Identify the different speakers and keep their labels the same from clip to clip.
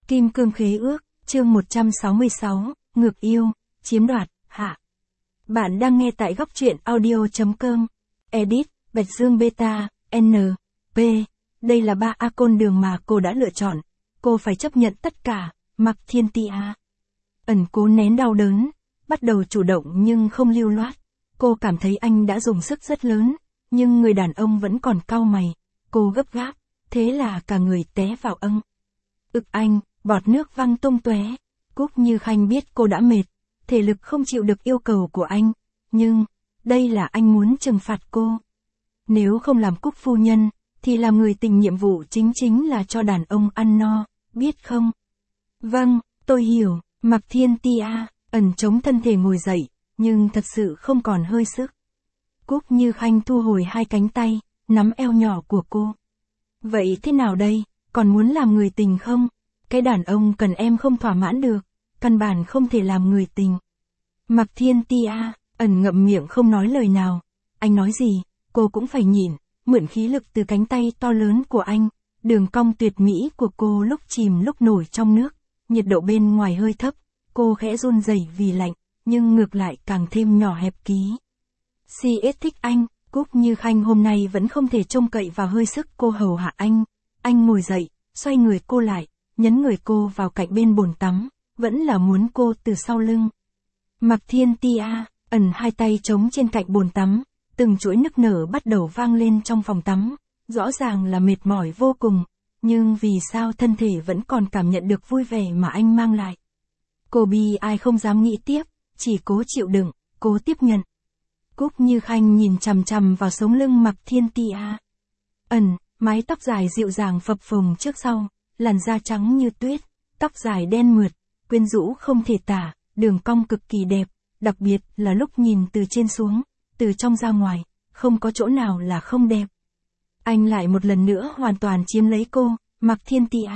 Speaker 1: Kim cương khế ước, chương 166, ngược yêu, chiếm đoạt, hạ. Bạn đang nghe tại góc truyện audio.com. Edit, Bạch Dương Beta, N, P. Đây là 3 con đường mà cô đã lựa chọn. Cô phải chấp nhận tất cả, Mạc Thiên Tia. Ẩn cố nén đau đớn, bắt đầu chủ động nhưng không lưu loát. Cô cảm thấy anh đã dùng sức rất lớn, nhưng người đàn ông vẫn còn cau mày. Cô gấp gáp, thế là cả người té vào âng. Anh, bọt nước văng tung tóe. Cúc Như Khanh biết cô đã mệt, thể lực không chịu được yêu cầu của anh, nhưng đây là anh muốn trừng phạt cô. Nếu không làm Cúc phu nhân, thì làm người tình nhiệm vụ chính là cho đàn ông ăn no, biết không? Vâng, tôi hiểu. Mạc Thiên Tia ẩn chống thân thể ngồi dậy, nhưng thật sự không còn hơi sức. Cúc Như Khanh thu hồi hai cánh tay, nắm eo nhỏ của cô. Vậy thế nào đây, còn muốn làm người tình không? Cái đàn ông cần em không thỏa mãn được, căn bản không thể làm người tình. Mạc Thiên Tia ẩn ngậm miệng không nói lời nào. Anh nói gì, cô cũng phải nhịn, mượn khí lực từ cánh tay to lớn của anh. Đường cong tuyệt mỹ của cô lúc chìm lúc nổi trong nước, nhiệt độ bên ngoài hơi thấp, cô khẽ run rẩy vì lạnh, nhưng ngược lại càng thêm nhỏ hẹp ký. CS thích anh, Cúc Như Khanh hôm nay vẫn không thể trông cậy vào hơi sức cô hầu hạ anh. Anh ngồi dậy, xoay người cô lại, nhấn người cô vào cạnh bên bồn tắm, vẫn là muốn cô từ sau lưng. Mạc Thiên Tia ẩn hai tay trống trên cạnh bồn tắm, từng chuỗi nức nở bắt đầu vang lên trong phòng tắm, rõ ràng là mệt mỏi vô cùng, nhưng vì sao thân thể vẫn còn cảm nhận được vui vẻ mà anh mang lại. Cô bi ai không dám nghĩ tiếp, chỉ cố chịu đựng, cố tiếp nhận. Cúc Như Khanh nhìn chằm chằm vào sống lưng Mạc Thiên Tia. Ẩn, mái tóc dài dịu dàng phập phồng trước sau, làn da trắng như tuyết, tóc dài đen mượt, quyến rũ không thể tả, đường cong cực kỳ đẹp, đặc biệt là lúc nhìn từ trên xuống, từ trong ra ngoài, không có chỗ nào là không đẹp. Anh lại một lần nữa hoàn toàn chiếm lấy cô, Mạc Thiên Tia.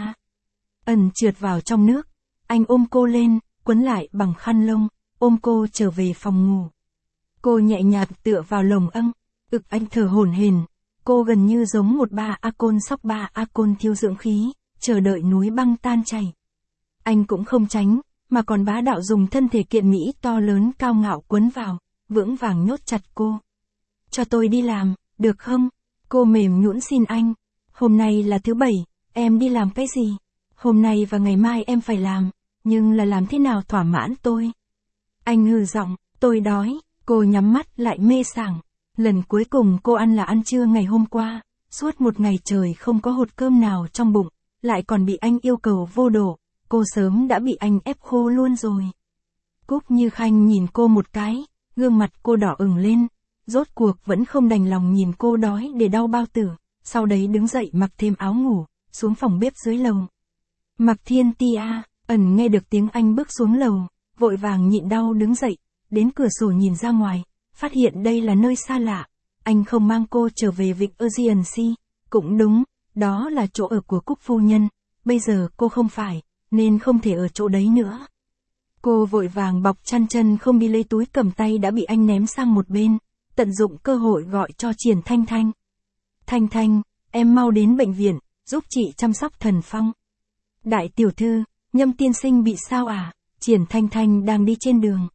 Speaker 1: Ẩn trượt vào trong nước, anh ôm cô lên, quấn lại bằng khăn lông, ôm cô trở về phòng ngủ. Cô nhẹ nhàng tựa vào lồng âng, anh thở hổn hển, cô gần như giống một côn sóc côn thiếu dưỡng khí, chờ đợi núi băng tan chảy. Anh cũng không tránh, mà còn bá đạo dùng thân thể kiện mỹ to lớn cao ngạo quấn vào, vững vàng nhốt chặt cô. Cho tôi đi làm, được không? Cô mềm nhũn xin anh. Hôm nay là thứ Bảy, em đi làm cái gì? Hôm nay và ngày mai em phải làm, nhưng là làm thế nào thỏa mãn tôi? Anh hừ giọng, tôi đói. Cô nhắm mắt lại mê sảng. Lần cuối cùng cô ăn là ăn trưa ngày hôm qua, suốt một ngày trời không có hột cơm nào trong bụng, lại còn bị anh yêu cầu vô độ, cô sớm đã bị anh ép khô luôn rồi. Cúc Như Khanh nhìn cô một cái, gương mặt cô đỏ ửng lên, rốt cuộc vẫn không đành lòng nhìn cô đói để đau bao tử, sau đấy đứng dậy mặc thêm áo ngủ, xuống phòng bếp dưới lầu. Mạc Thiên Tia ẩn nghe được tiếng anh bước xuống lầu, vội vàng nhịn đau đứng dậy, đến cửa sổ nhìn ra ngoài, phát hiện đây là nơi xa lạ. Anh không mang cô trở về vịnh Aegean Sea, cũng đúng, đó là chỗ ở của Cúc phu nhân, bây giờ cô không phải, nên không thể ở chỗ đấy nữa. Cô vội vàng bọc chăn chân không đi lấy túi cầm tay đã bị anh ném sang một bên, tận dụng cơ hội gọi cho Triển Thanh Thanh. Thanh Thanh, em mau đến bệnh viện, giúp chị chăm sóc Thần Phong. Đại tiểu thư, Nhâm tiên sinh bị sao à? Triển Thanh Thanh đang đi trên đường.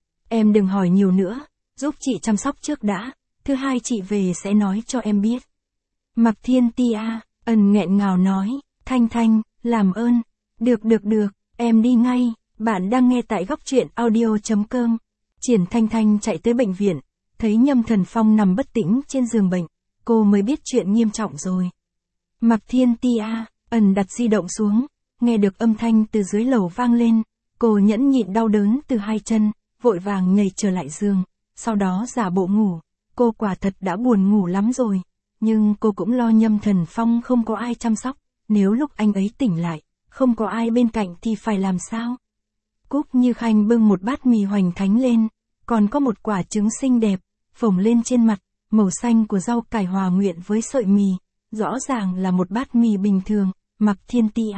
Speaker 1: Em đừng hỏi nhiều nữa, giúp chị chăm sóc trước đã, thứ hai chị về sẽ nói cho em biết. Mạc Thiên Tia ẩn nghẹn ngào nói, Thanh Thanh, làm ơn. Được, em đi ngay. Bạn đang nghe tại góc truyện audio.com. Triển Thanh Thanh chạy tới bệnh viện, thấy Nhâm Thần Phong nằm bất tỉnh trên giường bệnh, cô mới biết chuyện nghiêm trọng rồi. Mạc Thiên Tia ẩn đặt di động xuống, nghe được âm thanh từ dưới lầu vang lên, cô nhẫn nhịn đau đớn từ hai chân, vội vàng nhảy trở lại giường, sau đó giả bộ ngủ. Cô quả thật đã buồn ngủ lắm rồi, nhưng cô cũng lo Nhâm Thần Phong không có ai chăm sóc, nếu lúc anh ấy tỉnh lại, không có ai bên cạnh thì phải làm sao? Cúc Như Khanh bưng một bát mì hoành thánh lên, còn có một quả trứng xinh đẹp, phồng lên trên mặt, màu xanh của rau cải hòa quyện với sợi mì, rõ ràng là một bát mì bình thường. Mạc Thiên Tia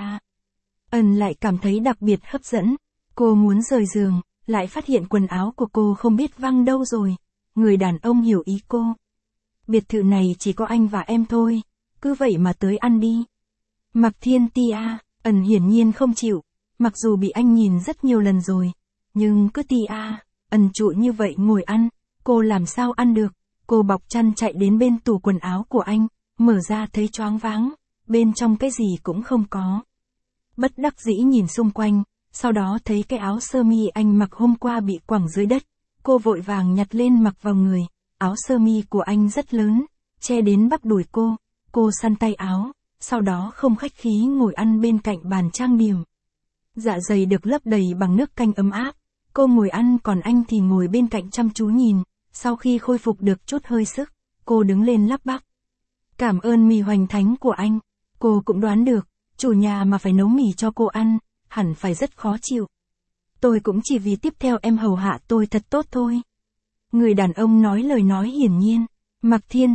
Speaker 1: ẩn lại cảm thấy đặc biệt hấp dẫn, cô muốn rời giường, lại phát hiện quần áo của cô không biết văng đâu rồi. Người đàn ông hiểu ý cô. Biệt thự này chỉ có anh và em thôi, cứ vậy mà tới ăn đi. Mạc Thiên Tia Hiển nhiên không chịu, mặc dù bị anh nhìn rất nhiều lần rồi, nhưng cứ trụi như vậy ngồi ăn, cô làm sao ăn được. Cô bọc chăn chạy đến bên tủ quần áo của anh, mở ra thấy choáng váng, bên trong cái gì cũng không có. Bất đắc dĩ nhìn xung quanh, sau đó thấy cái áo sơ mi anh mặc hôm qua bị quẳng dưới đất, cô vội vàng nhặt lên mặc vào người. Áo sơ mi của anh rất lớn, che đến bắp đùi cô săn tay áo, sau đó không khách khí ngồi ăn bên cạnh bàn trang điểm. Dạ dày được lấp đầy bằng nước canh ấm áp, cô ngồi ăn còn anh thì ngồi bên cạnh chăm chú nhìn. Sau khi khôi phục được chút hơi sức, cô đứng lên lắp bắp. Cảm ơn mì hoành thánh của anh. Cô cũng đoán được, chủ nhà mà phải nấu mì cho cô ăn, hẳn phải rất khó chịu. Tôi cũng chỉ vì tiếp theo em hầu hạ tôi thật tốt thôi. Người đàn ông nói lời nói hiển nhiên. Mạc Thiên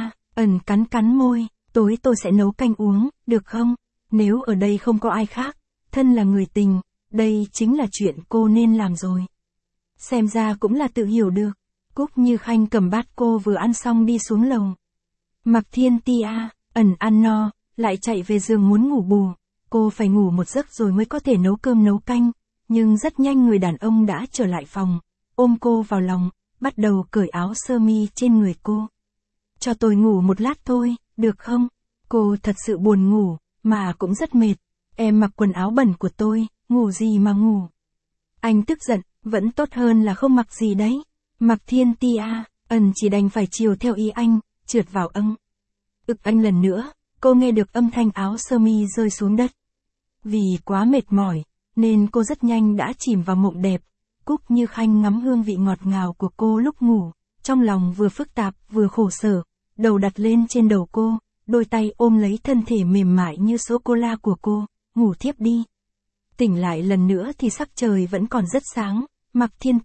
Speaker 1: cắn môi, tối tôi sẽ nấu canh uống, được không? Nếu ở đây không có ai khác, thân là người tình, đây chính là chuyện cô nên làm rồi. Xem ra cũng là tự hiểu được. Cúc Như Khanh cầm bát cô vừa ăn xong đi xuống lầu. Mạc Thiên ăn no, lại chạy về giường muốn ngủ bù. Cô phải ngủ một giấc rồi mới có thể nấu cơm nấu canh, nhưng rất nhanh người đàn ông đã trở lại phòng, ôm cô vào lòng, bắt đầu cởi áo sơ mi trên người cô. Cho tôi ngủ một lát thôi, được không? Cô thật sự buồn ngủ, mà cũng rất mệt. Em mặc quần áo bẩn của tôi, ngủ gì mà ngủ. Anh tức giận, vẫn tốt hơn là không mặc gì đấy. Mạc Thiên chỉ đành phải chiều theo ý anh, trượt vào ực anh lần nữa, cô nghe được âm thanh áo sơ mi rơi xuống đất. Vì quá mệt mỏi, nên cô rất nhanh đã chìm vào mộng đẹp. Cúc Như Khanh ngắm hương vị ngọt ngào của cô lúc ngủ, trong lòng vừa phức tạp vừa khổ sở, đầu đặt lên trên đầu cô, đôi tay ôm lấy thân thể mềm mại như sô-cô-la của cô, ngủ thiếp đi. Tỉnh lại lần nữa thì sắc trời vẫn còn rất sáng. Mạc Thiên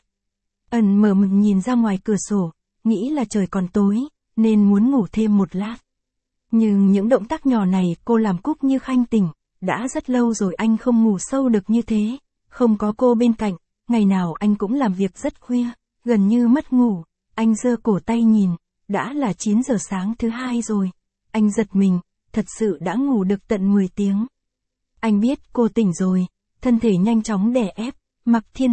Speaker 1: mở mừng nhìn ra ngoài cửa sổ, nghĩ là trời còn tối, nên muốn ngủ thêm một lát. Nhưng những động tác nhỏ này cô làm Cúc Như Khanh tỉnh, đã rất lâu rồi anh không ngủ sâu được như thế, không có cô bên cạnh, ngày nào anh cũng làm việc rất khuya, gần như mất ngủ. Anh giơ cổ tay nhìn, đã là 9 giờ sáng thứ hai rồi. Anh giật mình, thật sự đã ngủ được tận 10 tiếng. Anh biết cô tỉnh rồi, thân thể nhanh chóng đè ép. Mạc Thiên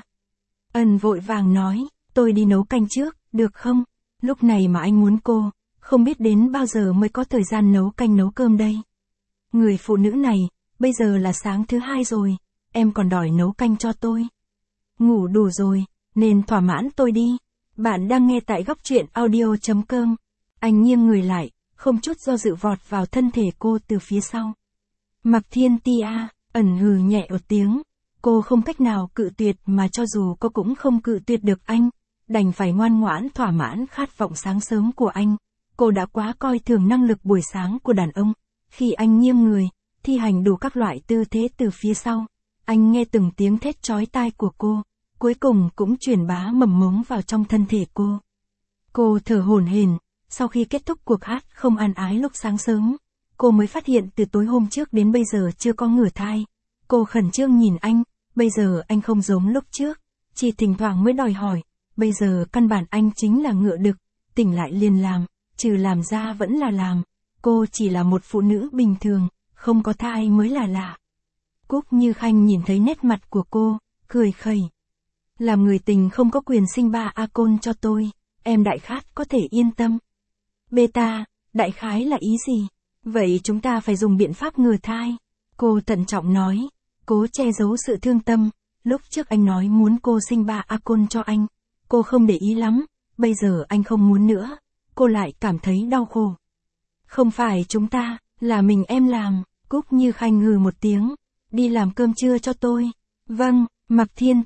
Speaker 1: vội vàng nói, tôi đi nấu canh trước, được không? Lúc này mà anh muốn cô, không biết đến bao giờ mới có thời gian nấu canh nấu cơm đây. Người phụ nữ này, bây giờ là sáng thứ hai rồi, em còn đòi nấu canh cho tôi. Ngủ đủ rồi, nên thỏa mãn tôi đi. Bạn đang nghe tại góc truyện audio.com. Anh nghiêng người lại, không chút do dự vọt vào thân thể cô từ phía sau. Mạc Thiên hừ nhẹ một tiếng. Cô không cách nào cự tuyệt mà cho dù cô cũng không cự tuyệt được anh, đành phải ngoan ngoãn thỏa mãn khát vọng sáng sớm của anh. Cô đã quá coi thường năng lực buổi sáng của đàn ông. Khi anh nghiêng người, thi hành đủ các loại tư thế từ phía sau, anh nghe từng tiếng thét chói tai của cô, cuối cùng cũng truyền bá mầm mống vào trong thân thể cô. Cô thở hổn hển, sau khi kết thúc cuộc hát không an ái lúc sáng sớm, cô mới phát hiện từ tối hôm trước đến bây giờ chưa có ngửa thai. Cô khẩn trương nhìn anh, bây giờ anh không giống lúc trước, chỉ thỉnh thoảng mới đòi hỏi, bây giờ căn bản anh chính là ngựa đực, tỉnh lại liền làm, trừ làm ra vẫn là làm. Cô chỉ là một phụ nữ bình thường, không có thai mới là lạ. Cúc Như Khanh nhìn thấy nét mặt của cô, cười khẩy. Làm người tình không có quyền sinh 3 A-côn cho tôi, em đại khái có thể yên tâm. Beta, đại khái là ý gì? Vậy chúng ta phải dùng biện pháp ngừa thai. Cô thận trọng nói, cố che giấu sự thương tâm. Lúc trước anh nói muốn cô sinh 3 A-côn cho anh, cô không để ý lắm, bây giờ anh không muốn nữa, cô lại cảm thấy đau khổ. Không phải chúng ta, là mình em làm. Cúc Như Khanh hừ một tiếng, đi làm cơm trưa cho tôi. Vâng. Mạc Thiên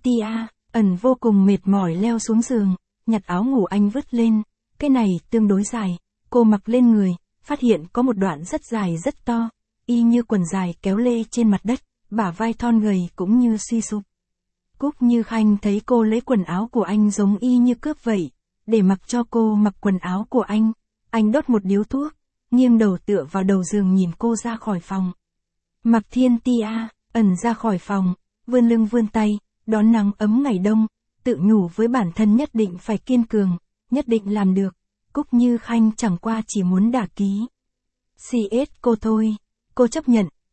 Speaker 1: vô cùng mệt mỏi leo xuống giường, nhặt áo ngủ anh vứt lên, cái này tương đối dài, cô mặc lên người, phát hiện có một đoạn rất dài rất to, y như quần dài kéo lê trên mặt đất, bả vai thon gầy cũng như suy sụp. Cúc Như Khanh thấy cô lấy quần áo của anh giống y như cướp vậy, để mặc cho cô mặc quần áo của anh đốt một điếu thuốc, nghiêng đầu tựa vào đầu giường nhìn cô ra khỏi phòng. Mạc Thiên ra khỏi phòng, vươn lưng vươn tay, đón nắng ấm ngày đông, tự nhủ với bản thân nhất định phải kiên cường, nhất định làm được. Cúc Như Khanh chẳng qua chỉ muốn đả ký CS cô thôi, cô chấp nhận,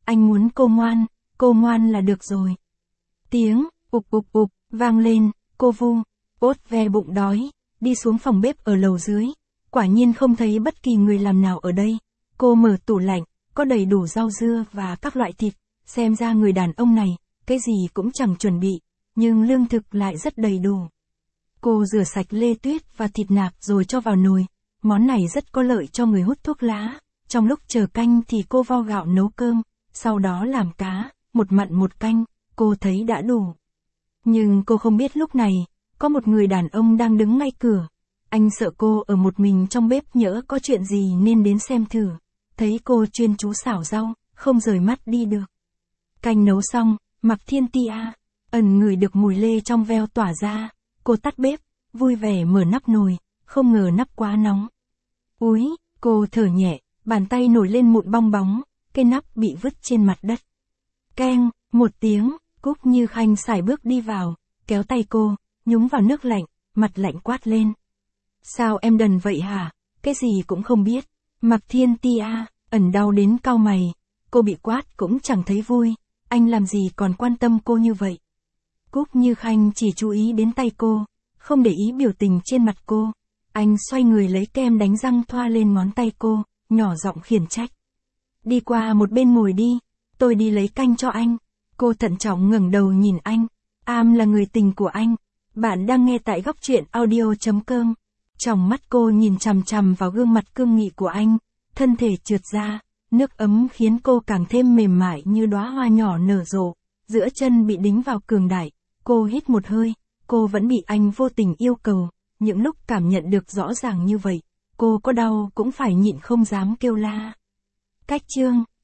Speaker 1: Anh muốn cô ngoan là được rồi. Tiếng, ục, vang lên, cô vung, ốt ve bụng đói, đi xuống phòng bếp ở lầu dưới. Quả nhiên không thấy bất kỳ người làm nào ở đây. Cô mở tủ lạnh, có đầy đủ rau dưa và các loại thịt. Xem ra người đàn ông này, cái gì cũng chẳng chuẩn bị, nhưng lương thực lại rất đầy đủ. Cô rửa sạch lê tuyết và thịt nạc rồi cho vào nồi. Món này rất có lợi cho người hút thuốc lá. Trong lúc chờ canh thì cô vo gạo nấu cơm, sau đó làm cá, một mặn một canh, cô thấy đã đủ. Nhưng cô không biết lúc này, có một người đàn ông đang đứng ngay cửa. Anh sợ cô ở một mình trong bếp nhỡ có chuyện gì nên đến xem thử. Thấy cô chuyên chú xảo rau, không rời mắt đi được. Canh nấu xong, Mạc Thiên Tia ẩn ngửi được mùi lê trong veo tỏa ra. Cô tắt bếp, vui vẻ mở nắp nồi, không ngờ nắp quá nóng. Úi, cô thở nhẹ, bàn tay nổi lên mụn bong bóng, cái nắp bị vứt trên mặt đất. Keng, một tiếng, Cúc Như Khanh sải bước đi vào, kéo tay cô, nhúng vào nước lạnh, mặt lạnh quát lên. Sao em đần vậy hả? Cái gì cũng không biết. Mạc Thiên Tia ẩn đau đến cau mày, cô bị quát cũng chẳng thấy vui, anh làm gì còn quan tâm cô như vậy. Cúc Như Khanh chỉ chú ý đến tay cô, không để ý biểu tình trên mặt cô. Anh xoay người lấy kem đánh răng thoa lên ngón tay cô, nhỏ giọng khiển trách. Đi qua một bên ngồi đi, tôi đi lấy canh cho anh. Cô thận trọng ngẩng đầu nhìn anh. Am là người tình của anh. Bạn đang nghe tại góc truyện audio.com. Trong mắt cô nhìn chằm chằm vào gương mặt cương nghị của anh, thân thể trượt ra, nước ấm khiến cô càng thêm mềm mại như đóa hoa nhỏ nở rộ, giữa chân bị đính vào cường đại. Cô hít một hơi, cô vẫn bị anh vô tình yêu cầu, những lúc cảm nhận được rõ ràng như vậy, cô có đau cũng phải nhịn không dám kêu la. Cách chương